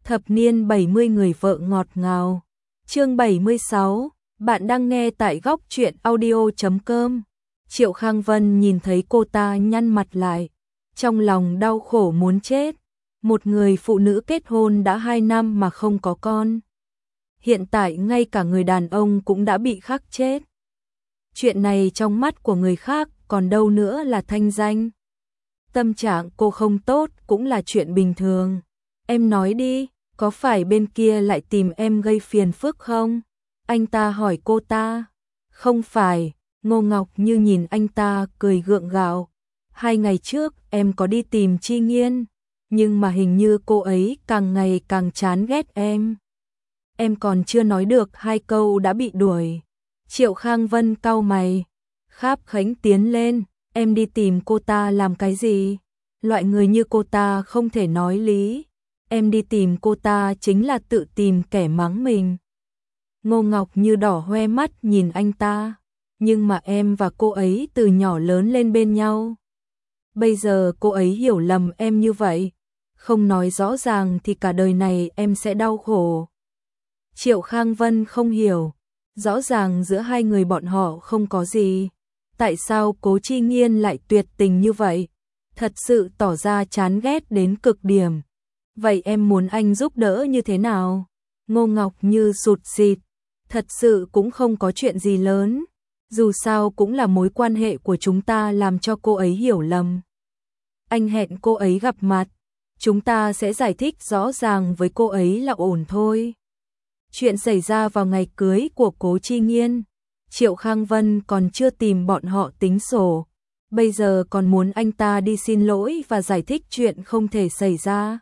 Thập niên 70 người vợ ngọt ngào. Chương 76, bạn đang nghe tại góc truyện audio.com. Triệu Khang Vân nhìn thấy cô ta nhăn mặt lại, trong lòng đau khổ muốn chết. Một người phụ nữ kết hôn đã 2 năm mà không có con. Hiện tại ngay cả người đàn ông cũng đã bị khắc chết. Chuyện này trong mắt của người khác còn đâu nữa là thanh danh. Tâm trạng cô không tốt cũng là chuyện bình thường. Em nói đi, có phải bên kia lại tìm em gây phiền phức không? Anh ta hỏi cô ta. Không phải, Ngô Ngọc Như nhìn anh ta cười gượng gạo. 2 ngày trước em có đi tìm Chi Nghiên, nhưng mà hình như cô ấy càng ngày càng chán ghét em. Em còn chưa nói được 2 câu đã bị đuổi. Triệu Khang Vân cau mày. Kháp Khánh tiến lên, em đi tìm cô ta làm cái gì? Loại người như cô ta không thể nói lý. Em đi tìm cô ta chính là tự tìm kẻ mắng mình. Ngô Ngọc Như đỏ hoe mắt nhìn anh ta. Nhưng mà em và cô ấy từ nhỏ lớn lên bên nhau. Bây giờ cô ấy hiểu lầm em như vậy. Không nói rõ ràng thì cả đời này em sẽ đau khổ. Triệu Khang Vân không hiểu. Rõ ràng giữa hai người bọn họ không có gì. Tại sao Cố Chi Nghiên lại tuyệt tình như vậy? Thật sự tỏ ra chán ghét đến cực điểm. Vậy em muốn anh giúp đỡ như thế nào? Ngô Ngọc Như sụt sịt. Thật sự cũng không có chuyện gì lớn. Dù sao cũng là mối quan hệ của chúng ta làm cho cô ấy hiểu lầm. Anh hẹn cô ấy gặp mặt. Chúng ta sẽ giải thích rõ ràng với cô ấy là ổn thôi. Chuyện xảy ra vào ngày cưới của Cố Chi Nghiên. Triệu Khang Vân còn chưa tìm bọn họ tính sổ. Bây giờ còn muốn anh ta đi xin lỗi và giải thích chuyện không thể xảy ra.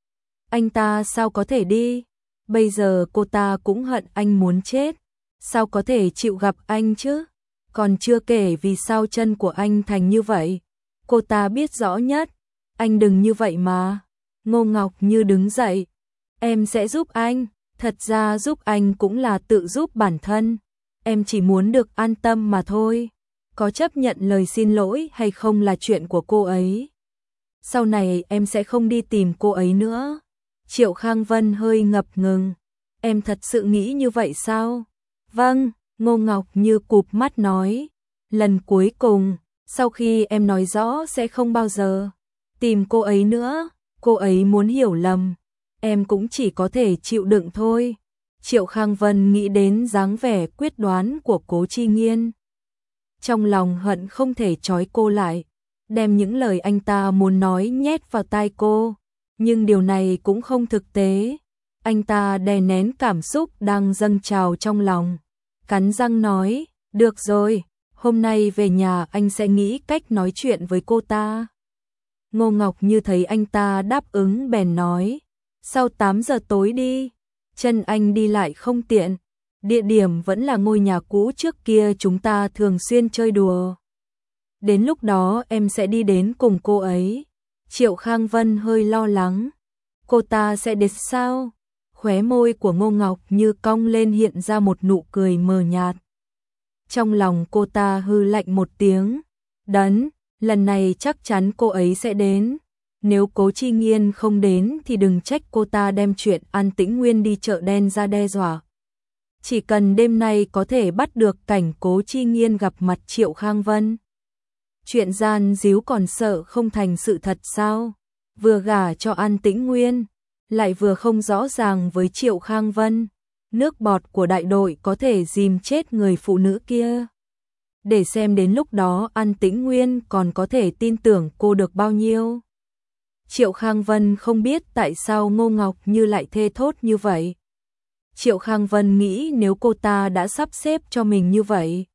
Anh ta sao có thể đi? Bây giờ cô ta cũng hận anh muốn chết. Sao có thể chịu gặp anh chứ? Còn chưa kể vì sao chân của anh thành như vậy. Cô ta biết rõ nhất. Anh đừng như vậy mà. Ngô Ngọc Như đứng dậy. Em sẽ giúp anh. Thật ra giúp anh cũng là tự giúp bản thân. Em chỉ muốn được an tâm mà thôi. Có chấp nhận lời xin lỗi hay không là chuyện của cô ấy. Sau này em sẽ không đi tìm cô ấy nữa. Triệu Khang Vân hơi ngập ngừng. Em thật sự nghĩ như vậy sao? Vâng, Ngô Ngọc Như cụp mắt nói. Lần cuối cùng, sau khi em nói rõ sẽ không bao giờ tìm cô ấy nữa. Cô ấy muốn hiểu lầm. Em cũng chỉ có thể chịu đựng thôi. Triệu Khang Vân nghĩ đến dáng vẻ quyết đoán của Cố Chi Nghiên. Trong lòng hận không thể trói cô lại, đem những lời anh ta muốn nói nhét vào tai cô. Nhưng điều này cũng không thực tế. Anh ta đè nén cảm xúc đang dâng trào trong lòng. Cắn răng nói, được rồi, hôm nay về nhà anh sẽ nghĩ cách nói chuyện với cô ta. Ngô Ngọc Như thấy anh ta đáp ứng bèn nói, sau 8 giờ tối đi, chân anh đi lại không tiện. Địa điểm vẫn là ngôi nhà cũ trước kia chúng ta thường xuyên chơi đùa. Đến lúc đó em sẽ đi đến cùng cô ấy. Triệu Khang Vân hơi lo lắng. Cô ta sẽ đến sao? Khóe môi của Ngô Ngọc Như cong lên hiện ra một nụ cười mờ nhạt. Trong lòng cô ta hư lạnh một tiếng. Đấn, lần này chắc chắn cô ấy sẽ đến. Nếu Cố Chi Nghiên không đến thì đừng trách cô ta đem chuyện An Tĩnh Nguyên đi chợ đen ra đe dọa. Chỉ cần đêm nay có thể bắt được cảnh Cố Chi Nghiên gặp mặt Triệu Khang Vân. Chuyện gian díu còn sợ không thành sự thật sao? Vừa gả cho An Tĩnh Nguyên, lại vừa không rõ ràng với Triệu Khang Vân. Nước bọt của đại đội có thể dìm chết người phụ nữ kia. Để xem đến lúc đó An Tĩnh Nguyên còn có thể tin tưởng cô được bao nhiêu. Triệu Khang Vân không biết tại sao Ngô Ngọc Như lại thê thốt như vậy. Triệu Khang Vân nghĩ nếu cô ta đã sắp xếp cho mình như vậy,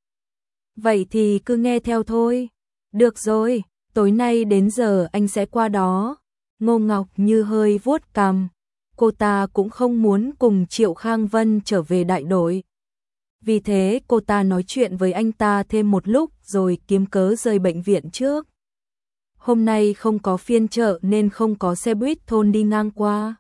vậy thì cứ nghe theo thôi. Được rồi, tối nay đến giờ anh sẽ qua đó. Ngô Ngọc Như hơi vuốt cằm. Cô ta cũng không muốn cùng Triệu Khang Vân trở về đại đội. Vì thế cô ta nói chuyện với anh ta thêm một lúc rồi kiếm cớ rời bệnh viện trước. Hôm nay không có phiên chợ nên không có xe buýt thôn đi ngang qua.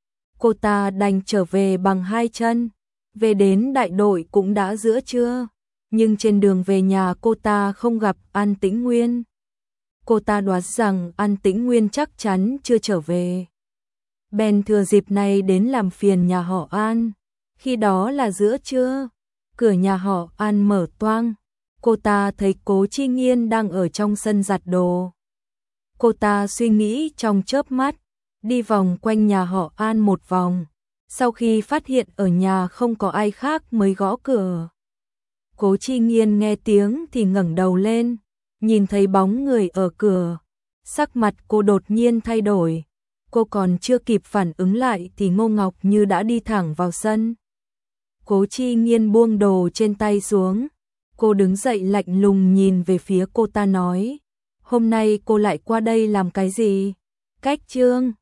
Cô ta đành trở về bằng 2 chân. Về đến đại đội cũng đã giữa trưa. Nhưng trên đường về nhà cô ta không gặp An Tĩnh Nguyên. Cô ta đoán rằng An Tĩnh Nguyên chắc chắn chưa trở về. bèn thừa dịp này đến làm phiền nhà họ An. Khi đó là giữa trưa, cửa nhà họ An mở toang, cô ta thấy Cố Chi Nghiên đang ở trong sân giặt đồ. Cô ta suy nghĩ trong chớp mắt, đi vòng quanh nhà họ An một vòng, sau khi phát hiện ở nhà không có ai khác mới gõ cửa. Cố Chi Nghiên nghe tiếng thì ngẩng đầu lên, nhìn thấy bóng người ở cửa, sắc mặt cô đột nhiên thay đổi. Cô còn chưa kịp phản ứng lại thì Ngô Ngọc Như đã đi thẳng vào sân. Cố Chi Nghiên buông đồ trên tay xuống, cô đứng dậy lạnh lùng nhìn về phía cô ta nói, hôm nay cô lại qua đây làm cái gì? Cách Trương